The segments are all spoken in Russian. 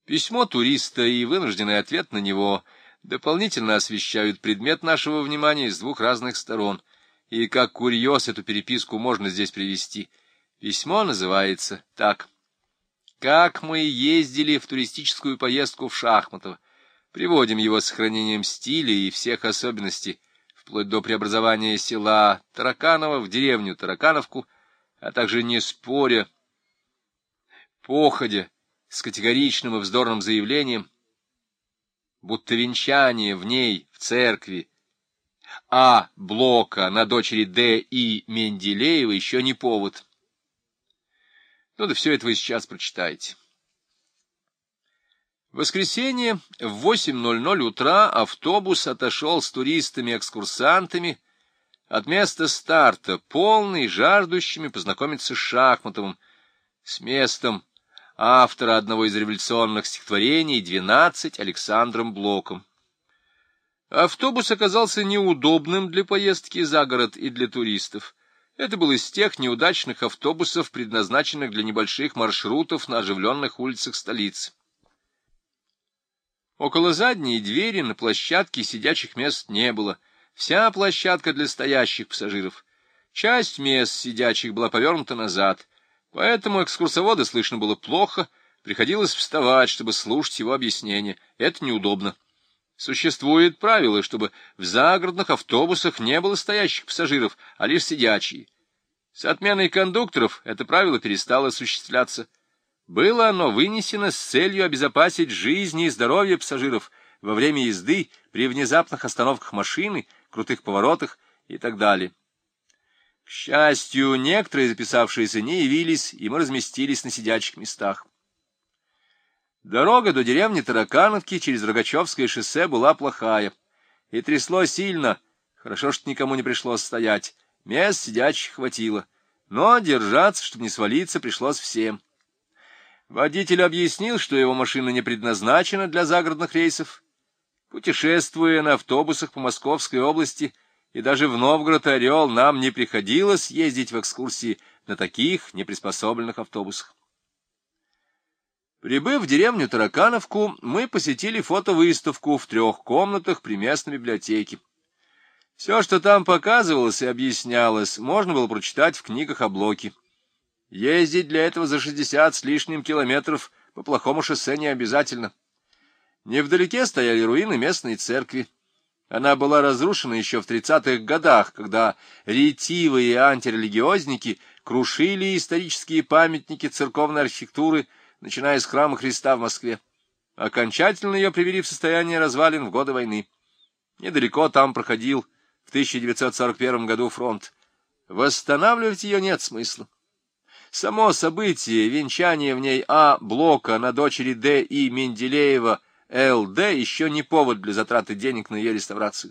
Письмо туриста и вынужденный ответ на него дополнительно освещают предмет нашего внимания с двух разных сторон, и как курьез эту переписку можно здесь привести. Письмо называется так: «Как мы ездили в туристическую поездку в Шахматово». Приводим его с сохранением стиля и всех особенностей, вплоть до преобразования села Тараканово в деревню Таракановку, а также не споря, походя, с категоричным и вздорным заявлением, будто венчание в ней, в церкви, А. Блока на дочери Д. И. Менделеева еще не повод. Ну да все это вы сейчас прочитаете. В воскресенье в 8:00 утра автобус отошел с туристами-экскурсантами от места старта, полный жаждущими познакомиться с Шахматовым, с местом автора одного из революционных стихотворений «12» Александром Блоком. Автобус оказался неудобным для поездки за город и для туристов. Это был из тех неудачных автобусов, предназначенных для небольших маршрутов на оживленных улицах столицы. Около задней двери на площадке сидячих мест не было. Вся площадка для стоящих пассажиров. Часть мест сидячих была повернута назад, поэтому экскурсовода слышно было плохо, приходилось вставать, чтобы слушать его объяснения. Это неудобно. Существует правило, чтобы в загородных автобусах не было стоящих пассажиров, а лишь сидячие. С отменой кондукторов это правило перестало осуществляться. Было оно вынесено с целью обезопасить жизни и здоровье пассажиров во время езды, при внезапных остановках машины, крутых поворотах и так далее. К счастью, некоторые записавшиеся не явились, и мы разместились на сидячих местах. Дорога до деревни Таракановки через Рогачевское шоссе была плохая, и трясло сильно, хорошо, что никому не пришлось стоять, мест сидячих хватило, но держаться, чтобы не свалиться, пришлось всем. Водитель объяснил, что его машина не предназначена для загородных рейсов. Путешествуя на автобусах по Московской области и даже в Новгород-Орел, нам не приходилось ездить в экскурсии на таких неприспособленных автобусах. Прибыв в деревню Таракановку, мы посетили фотовыставку в 3 комнатах при местной библиотеке. Все, что там показывалось и объяснялось, можно было прочитать в книгах о Блоке. Ездить для этого за 60 с лишним километров по плохому шоссе не обязательно. Невдалеке стояли руины местной церкви. Она была разрушена еще в 30-х годах, когда ретивые антирелигиозники крушили исторические памятники церковной архитектуры, начиная с храма Христа в Москве. Окончательно ее привели в состояние развалин в годы войны. Недалеко там проходил в 1941 году фронт. Восстанавливать ее нет смысла. Само событие, венчание в ней А. Блока на дочери Д. И. Менделеева Л.Д. еще не повод для затраты денег на ее реставрацию.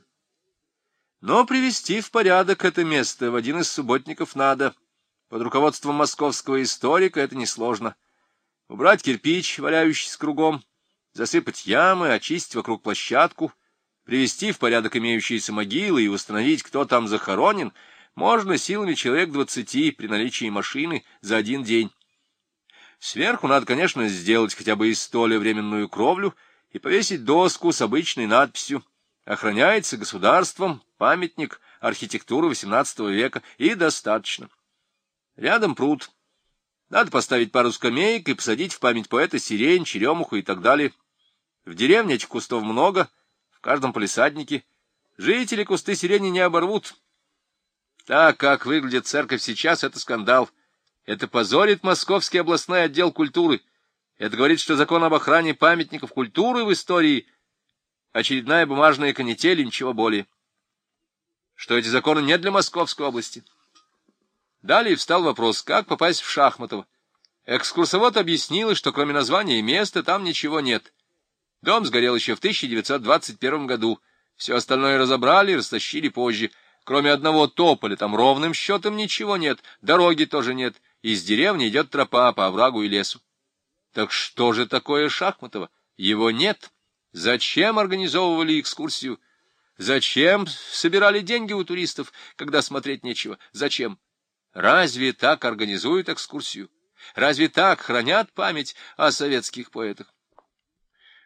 Но привести в порядок это место в один из субботников надо. Под руководством московского историка это несложно. Убрать кирпич, валяющийся кругом, засыпать ямы, очистить вокруг площадку, привести в порядок имеющиеся могилы и установить, кто там захоронен, можно силами человек 20 при наличии машины за один день. Сверху надо, конечно, сделать хотя бы из столя временную кровлю и повесить доску с обычной надписью «Охраняется государством, памятник архитектуры XVIII века» и достаточно. Рядом пруд. Надо поставить пару скамеек и посадить в память поэта сирень, черемуху и так далее. В деревне этих кустов много, в каждом палисаднике. Жители кусты сирени не оборвут. Так, как выглядит церковь сейчас, это скандал. Это позорит Московский областной отдел культуры. Это говорит, что закон об охране памятников культуры в истории — очередная бумажная канитель и ничего более. Что эти законы не для Московской области. Далее встал вопрос, как попасть в Шахматово. Экскурсовод объяснил, что кроме названия места там ничего нет. Дом сгорел еще в 1921 году. Все остальное разобрали и растащили позже. Кроме одного тополя там ровным счетом ничего нет, дороги тоже нет, из деревни идет тропа по оврагу и лесу. Так что же такое Шахматово? Его нет. Зачем организовывали экскурсию? Зачем собирали деньги у туристов, когда смотреть нечего? Зачем? Разве так организуют экскурсию? Разве так хранят память о советских поэтах?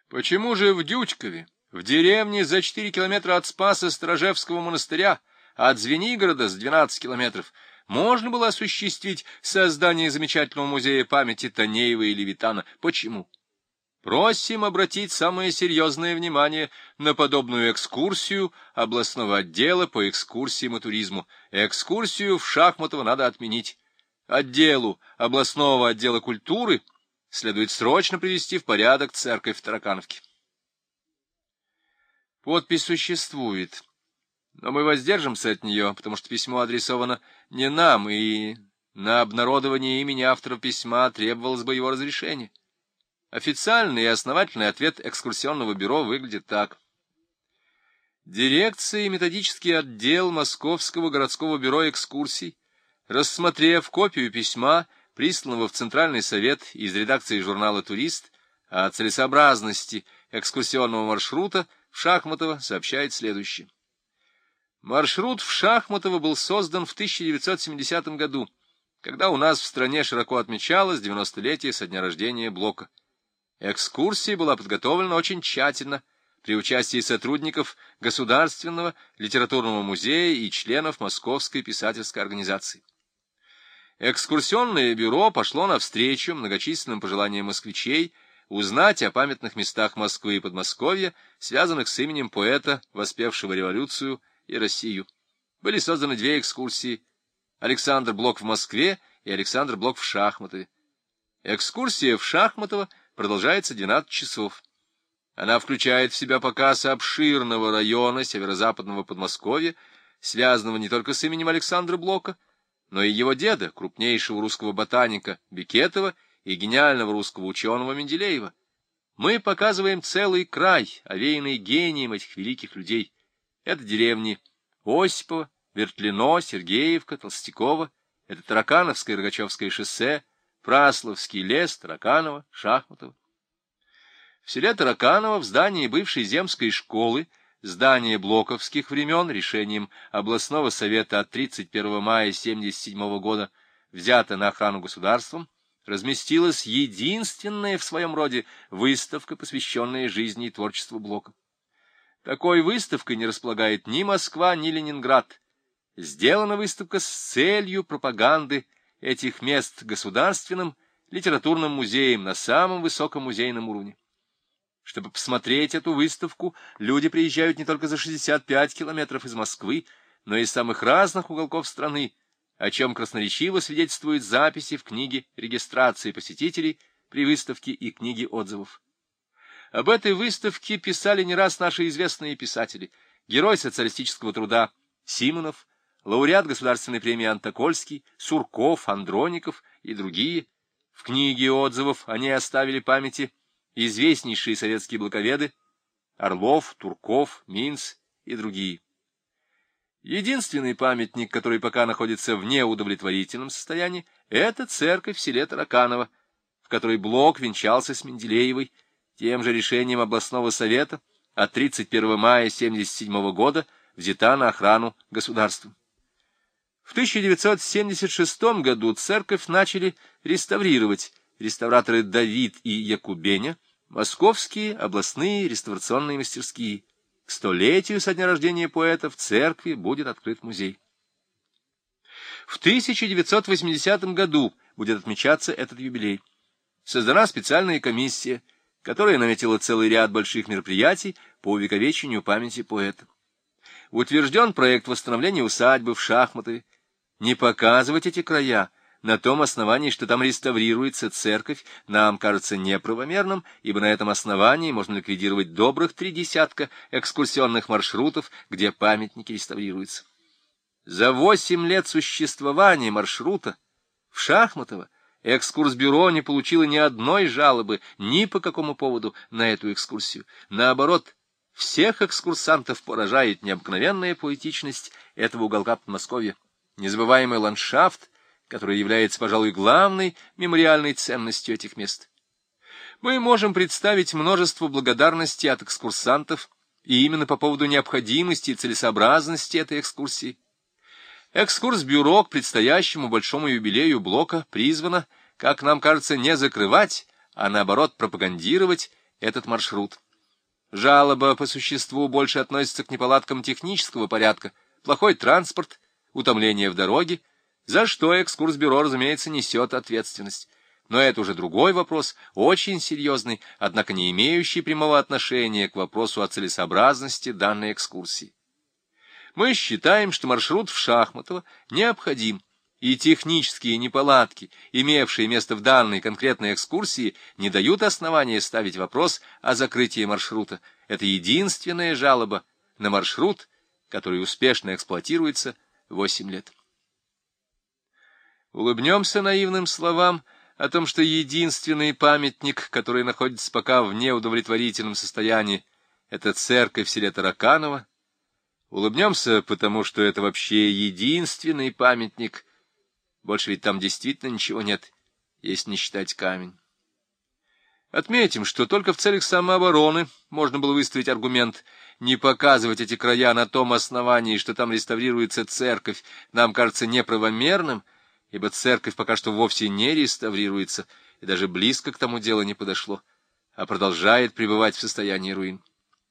Почему же в Дючкове, в деревне за 4 километра от Спаса Сторожевского монастыря, от Звенигорода с 12 километров, можно было осуществить создание замечательного музея памяти Танеева и Левитана? Почему? Просим обратить самое серьезное внимание на подобную экскурсию областного отдела по экскурсиям и туризму. Экскурсию в Шахматово надо отменить. Отделу областного отдела культуры следует срочно привести в порядок церковь в Таракановке. Подпись существует, но мы воздержимся от нее, потому что письмо адресовано не нам, и на обнародование имени автора письма требовалось бы его разрешение. Официальный и основательный ответ экскурсионного бюро выглядит так. Дирекция и методический отдел Московского городского бюро экскурсий, рассмотрев копию письма, присланного в Центральный совет из редакции журнала «Турист», о целесообразности экскурсионного маршрута в Шахматово, сообщает следующее. Маршрут в Шахматово был создан в 1970 году, когда у нас в стране широко отмечалось 90-летие со дня рождения Блока. Экскурсия была подготовлена очень тщательно при участии сотрудников Государственного литературного музея и членов Московской писательской организации. Экскурсионное бюро пошло навстречу многочисленным пожеланиям москвичей узнать о памятных местах Москвы и Подмосковья, связанных с именем поэта, воспевшего революцию и Россию. Были созданы две экскурсии: Александр Блок в Москве и Александр Блок в Шахматове. Экскурсия в Шахматово продолжается 12 часов. Она включает в себя показ обширного района северо-западного Подмосковья, связанного не только с именем Александра Блока, но и его деда, крупнейшего русского ботаника Бекетова и гениального русского ученого Менделеева. Мы показываем целый край, овеянный гением этих великих людей. Это деревни Осипова, Вертлино, Сергеевка, Толстякова, это Таракановское и Рогачевское шоссе, Прасловский лес, Тараканово, Шахматово. В селе Тараканово в здании бывшей земской школы, здание блоковских времен, решением областного совета от 31 мая 1977 года, взято на охрану государством, разместилась единственная в своем роде выставка, посвященная жизни и творчеству Блока. Такой выставкой не располагает ни Москва, ни Ленинград. Сделана выставка с целью пропаганды этих мест государственным литературным музеем на самом высоком музейном уровне. Чтобы посмотреть эту выставку, люди приезжают не только за 65 километров из Москвы, но и из самых разных уголков страны, о чем красноречиво свидетельствуют записи в книге регистрации посетителей при выставке и книге отзывов. Об этой выставке писали не раз наши известные писатели: герой социалистического труда Симонов, лауреат Государственной премии Антокольский, Сурков, Андроников и другие. В книге отзывов они оставили памяти известнейшие советские блоковеды Орлов, Турков, Минц и другие. Единственный памятник, который пока находится в неудовлетворительном состоянии, это церковь в селе Тараканово, в которой Блок венчался с Менделеевой, тем же решением областного совета от 31 мая 1977 года взята на охрану государством. В 1976 году церковь начали реставрировать реставраторы Давид и Якубеня, московские областные реставрационные мастерские. К 100-летию со дня рождения поэта в церкви будет открыт музей. В 1980 году будет отмечаться этот юбилей. Создана специальная комиссия, которая наметила целый ряд больших мероприятий по увековечению памяти поэта. Утвержден проект восстановления усадьбы в Шахматове. Не показывать эти края на том основании, что там реставрируется церковь, нам кажется неправомерным, ибо на этом основании можно ликвидировать добрых 3 десятка экскурсионных маршрутов, где памятники реставрируются. За 8 лет существования маршрута в Шахматово экскурсбюро не получило ни одной жалобы ни по какому поводу на эту экскурсию. Наоборот, всех экскурсантов поражает необыкновенная поэтичность этого уголка Подмосковья, незабываемый ландшафт, который является, пожалуй, главной мемориальной ценностью этих мест. Мы можем представить множество благодарностей от экскурсантов и именно по поводу необходимости и целесообразности этой экскурсии. Экскурсбюро к предстоящему большому юбилею Блока призвано, как нам кажется, не закрывать, а наоборот пропагандировать этот маршрут. Жалоба по существу больше относится к неполадкам технического порядка, плохой транспорт, утомление в дороге, за что экскурсбюро, разумеется, несет ответственность. Но это уже другой вопрос, очень серьезный, однако не имеющий прямого отношения к вопросу о целесообразности данной экскурсии. Мы считаем, что маршрут в Шахматово необходим, и технические неполадки, имевшие место в данной конкретной экскурсии, не дают основания ставить вопрос о закрытии маршрута. Это единственная жалоба на маршрут, который успешно эксплуатируется 8 лет. Улыбнемся наивным словам о том, что единственный памятник, который находится пока в неудовлетворительном состоянии, это церковь в селе Тараканово. Улыбнемся, потому что это вообще единственный памятник. Больше ведь там действительно ничего нет, если не считать камень. Отметим, что только в целях самообороны можно было выставить аргумент не показывать эти края на том основании, что там реставрируется церковь, нам кажется неправомерным, ибо церковь пока что вовсе не реставрируется, и даже близко к тому делу не подошло, а продолжает пребывать в состоянии руин.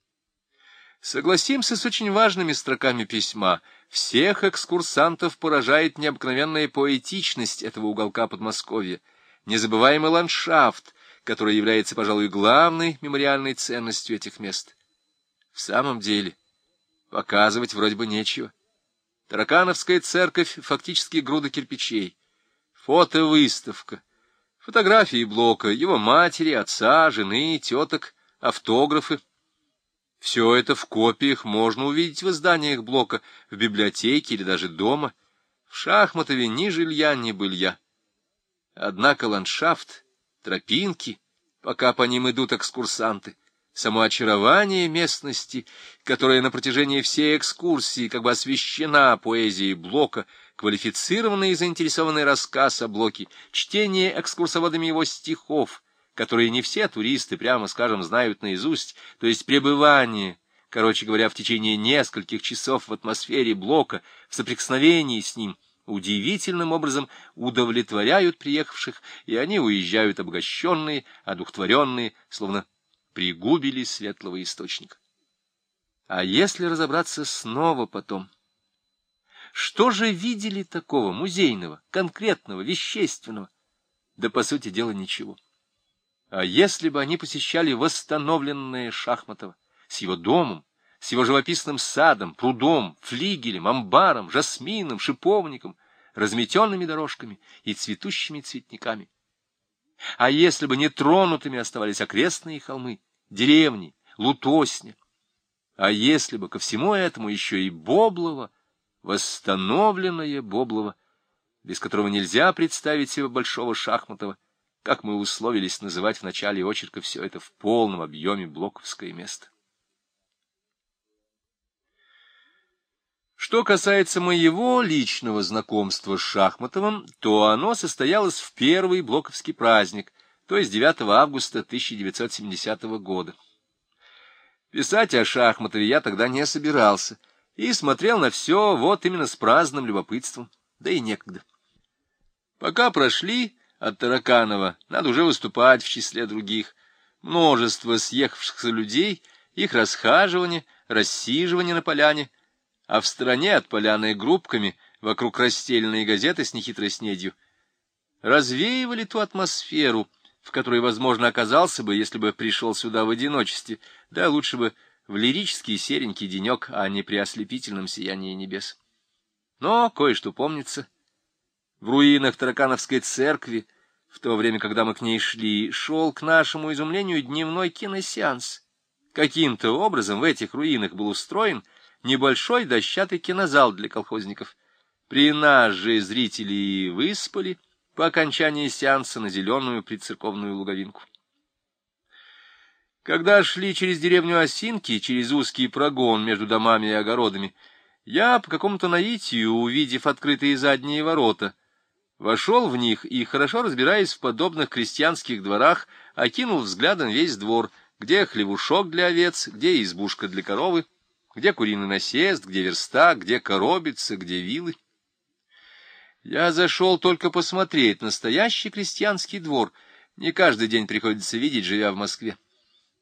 Согласимся с очень важными строками письма. Всех экскурсантов поражает необыкновенная поэтичность этого уголка Подмосковья, незабываемый ландшафт, который является, пожалуй, главной мемориальной ценностью этих мест. В самом деле, показывать вроде бы нечего. Таракановская церковь — фактически груда кирпичей. Фотовыставка, фотографии Блока, его матери, отца, жены, теток, автографы. Все это в копиях можно увидеть в изданиях Блока, в библиотеке или даже дома. В Шахматове ни жилья, ни былья. Однако ландшафт, тропинки, пока по ним идут экскурсанты, само очарование местности, которая на протяжении всей экскурсии как бы освещена поэзией Блока, квалифицированный и заинтересованный рассказ о Блоке, чтение экскурсоводами его стихов, которые не все туристы, прямо скажем, знают наизусть, то есть пребывание, короче говоря, в течение нескольких часов в атмосфере Блока, в соприкосновении с ним, удивительным образом удовлетворяют приехавших, и они уезжают обогащенные, одухотворенные, словно пригубили светлого источника. А если разобраться снова потом, что же видели такого музейного, конкретного, вещественного? Да, по сути дела, ничего. А если бы они посещали восстановленное Шахматово с его домом, с его живописным садом, прудом, флигелем, амбаром, жасмином, шиповником, разметенными дорожками и цветущими цветниками? А если бы нетронутыми оставались окрестные холмы, деревни, Лутосня? А если бы ко всему этому еще и Боблово, восстановленное Боблово, без которого нельзя представить себе большого Шахматова, как мы условились называть в начале очерка все это в полном объеме блоковское место. Что касается моего личного знакомства с Шахматовым, то оно состоялось в первый блоковский праздник, то есть 9 августа 1970 года. Писать о Шахматове я тогда не собирался и смотрел на все вот именно с праздным любопытством, да и некогда. Пока прошли от Тараканова, надо уже выступать в числе других. Множество съехавшихся людей, их расхаживание, рассиживание на поляне, а в стороне от поляны группками вокруг расстеленные газеты с нехитрой снедью развеивали ту атмосферу, в которой, возможно, оказался бы, если бы пришел сюда в одиночестве, да лучше бы в лирический серенький денек, а не при ослепительном сиянии небес. Но кое-что помнится. В руинах Таракановской церкви, в то время, когда мы к ней шли, шел, к нашему изумлению, дневной киносеанс. Каким-то образом в этих руинах был устроен небольшой дощатый кинозал для колхозников. При нас же зрители выспали по окончании сеанса на зеленую прицерковную луговинку. Когда шли через деревню Осинки, через узкий прогон между домами и огородами, я по какому-то наитию, увидев открытые задние ворота, вошел в них и, хорошо разбираясь в подобных крестьянских дворах, окинул взглядом весь двор, где хлевушок для овец, где избушка для коровы, где куриный насест, где верстак, где коробица, где вилы. Я зашел только посмотреть настоящий крестьянский двор. Не каждый день приходится видеть, живя в Москве.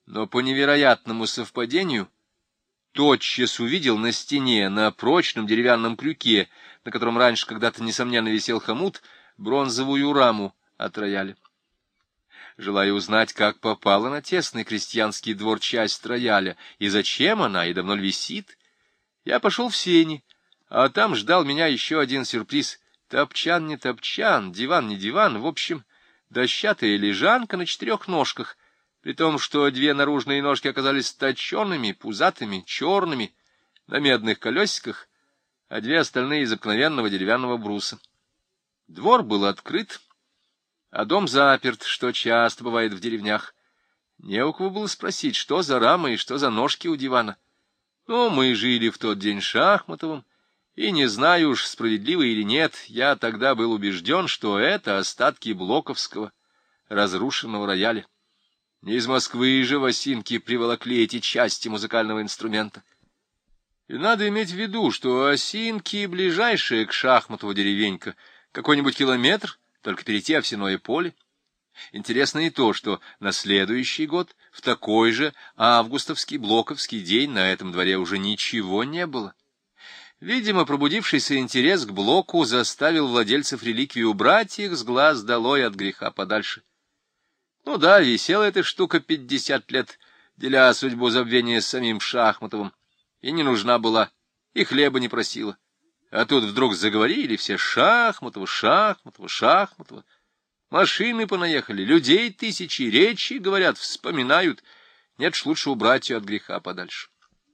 но по невероятному совпадению тотчас увидел на стене, на прочном деревянном крюке, на котором раньше когда-то, несомненно, висел хомут, бронзовую раму от рояля. Желая узнать, как попала на тесный крестьянский двор часть рояля, и зачем она, и давно ли висит, я пошел в сени, а там ждал меня еще один сюрприз. Топчан не топчан, диван не диван, в общем, дощатая лежанка на 4 ножках, при том, что 2 наружные ножки оказались точеными, пузатыми, черными, на медных колесиках, а 2 остальные из обыкновенного деревянного бруса. Двор был открыт, а дом заперт, что часто бывает в деревнях. Не у кого было спросить, что за рама и что за ножки у дивана. Но мы жили в тот день Шахматовым, и, не знаю уж, справедливо или нет, я тогда был убежден, что это остатки блоковского разрушенного рояля. Не из Москвы же в Осинки приволокли эти части музыкального инструмента. И надо иметь в виду, что Осинки — ближайшая к Шахматову деревенька, какой-нибудь километр, только перейти овсяное поле. Интересно и то, что на следующий год, в такой же августовский блоковский день, на этом дворе уже ничего не было. Видимо, пробудившийся интерес к блоку заставил владельцев реликвий убрать их с глаз долой от греха подальше. Ну да, висела эта штука 50 лет, деля судьбу забвения с самим Шахматовым, и не нужна была, и хлеба не просила. А тут вдруг заговорили все: Шахматова, Шахматова, Шахматова. Машины понаехали, людей тысячи, речи, говорят, вспоминают. Нет ж, лучше убрать ее от греха подальше.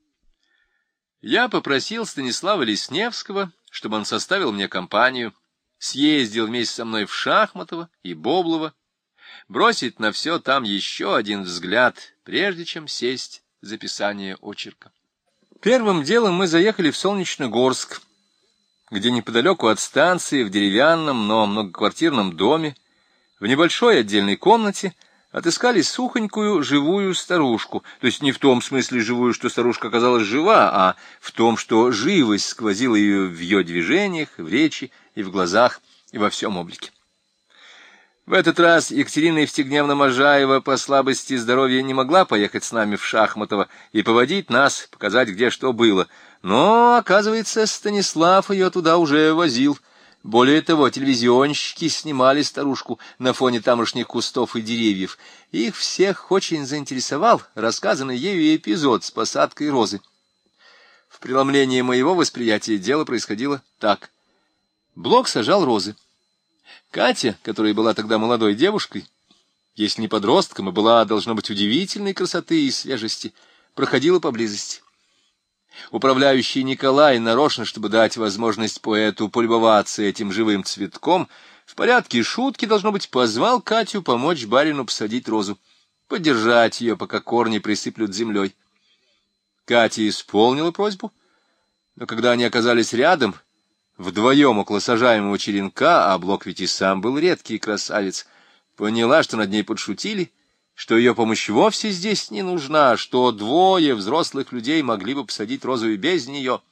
Я попросил Станислава Лесневского, чтобы он составил мне компанию, съездил вместе со мной в Шахматово и Боблово, бросить на все там еще один взгляд, прежде чем сесть за писание очерка. Первым делом мы заехали в Солнечногорск, где неподалеку от станции, в деревянном, но многоквартирном доме, в небольшой отдельной комнате, отыскали сухонькую живую старушку, то есть не в том смысле живую, что старушка оказалась жива, а в том, что живость сквозила ее в ее движениях, в речи и в глазах, и во всем облике. В этот раз Екатерина Евстигневна Можаева по слабости здоровья не могла поехать с нами в Шахматово и поводить нас, показать, где что было, но, оказывается, Станислав ее туда уже возил. Более того, телевизионщики снимали старушку на фоне тамошних кустов и деревьев. Их всех очень заинтересовал рассказанный ею эпизод с посадкой розы. В преломлении моего восприятия дело происходило так. Блок сажал розы. Катя, которая была тогда молодой девушкой, если не подростком, и была, должно быть, удивительной красоты и свежести, проходила поблизости. Управляющий Николай, нарочно, чтобы дать возможность поэту полюбоваться этим живым цветком, в порядке шутки, должно быть, позвал Катю помочь барину посадить розу, поддержать ее, пока корни присыплют землей. Катя исполнила просьбу, но когда они оказались рядом, вдвоем около сажаемого черенка, а Блок ведь и сам был редкий красавец, поняла, что над ней подшутили, что ее помощь вовсе здесь не нужна, что 2 взрослых людей могли бы посадить розу и без нее.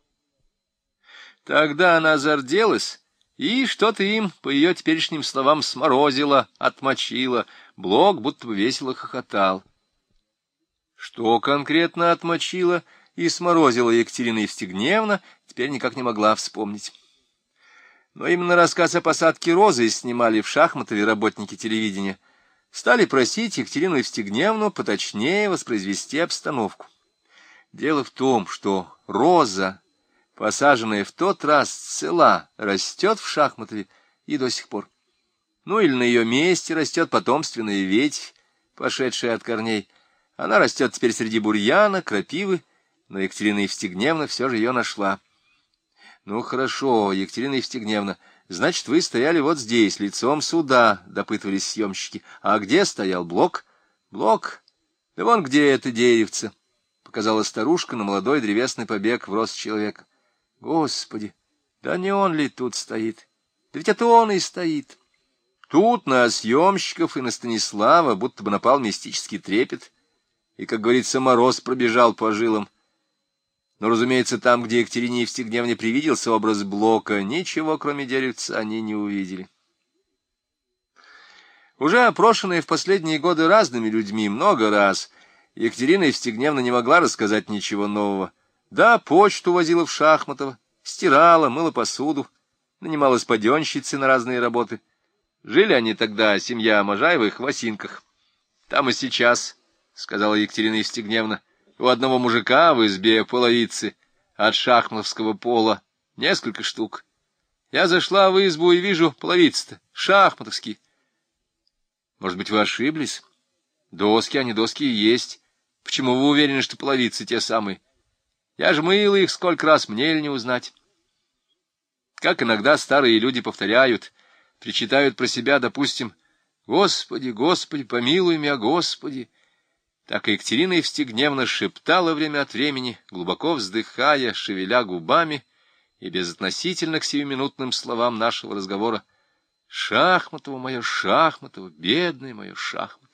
Тогда она зарделась и что-то им, по ее теперешним словам, сморозила, отмочила. Блок будто бы весело хохотал. Что конкретно отмочила и сморозила Екатерина Евстигневна, теперь никак не могла вспомнить. Но именно рассказ о посадке розы снимали в Шахматове работники телевидения. Стали просить Екатерину Евстигневну поточнее воспроизвести обстановку. Дело в том, что роза, посаженная в тот раз цела, растет в Шахматове и до сих пор. Ну или на ее месте растет потомственная ветвь, пошедшая от корней. Она растет теперь среди бурьяна, крапивы, но Екатерина Евстигневна все же ее нашла. Ну хорошо, Екатерина Евстигневна, значит, вы стояли вот здесь, лицом сюда, допытывались съемщики. А где стоял Блок? Блок? Да вон где это деревце, показала старушка на молодой древесный побег в рост человека. Господи, да не он ли тут стоит? Да ведь это он и стоит. Тут на съемщиков и на Станислава будто бы напал мистический трепет, и, как говорится, мороз пробежал по жилам. Но, разумеется, там, где Екатерине Евстигневне привиделся образ Блока, ничего, кроме деревца, они не увидели. Уже опрошенные в последние годы разными людьми много раз, Екатерина Евстигневна не могла рассказать ничего нового. Да, почту возила в Шахматово, стирала, мыла посуду, нанималась паденщицей на разные работы. Жили они тогда, семья Можаевых, в Осинках. Там и сейчас, — сказала Екатерина Евстигневна, — у одного мужика в избе половицы от шахматовского пола несколько штук. Я зашла в избу и вижу, половицы-то шахматовские. Может быть, вы ошиблись? Доски, они доски и есть. Почему вы уверены, что половицы те самые? Я же мыла их сколько раз, мне ли не узнать? Как иногда старые люди повторяют, причитают про себя, допустим, «Господи, Господи, помилуй меня, Господи!» Так и Екатерина Евстигневна шептала время от времени, глубоко вздыхая, шевеля губами и безотносительно к сиюминутным словам нашего разговора: «Шахматово, мое Шахматово, бедное мое Шахматово!»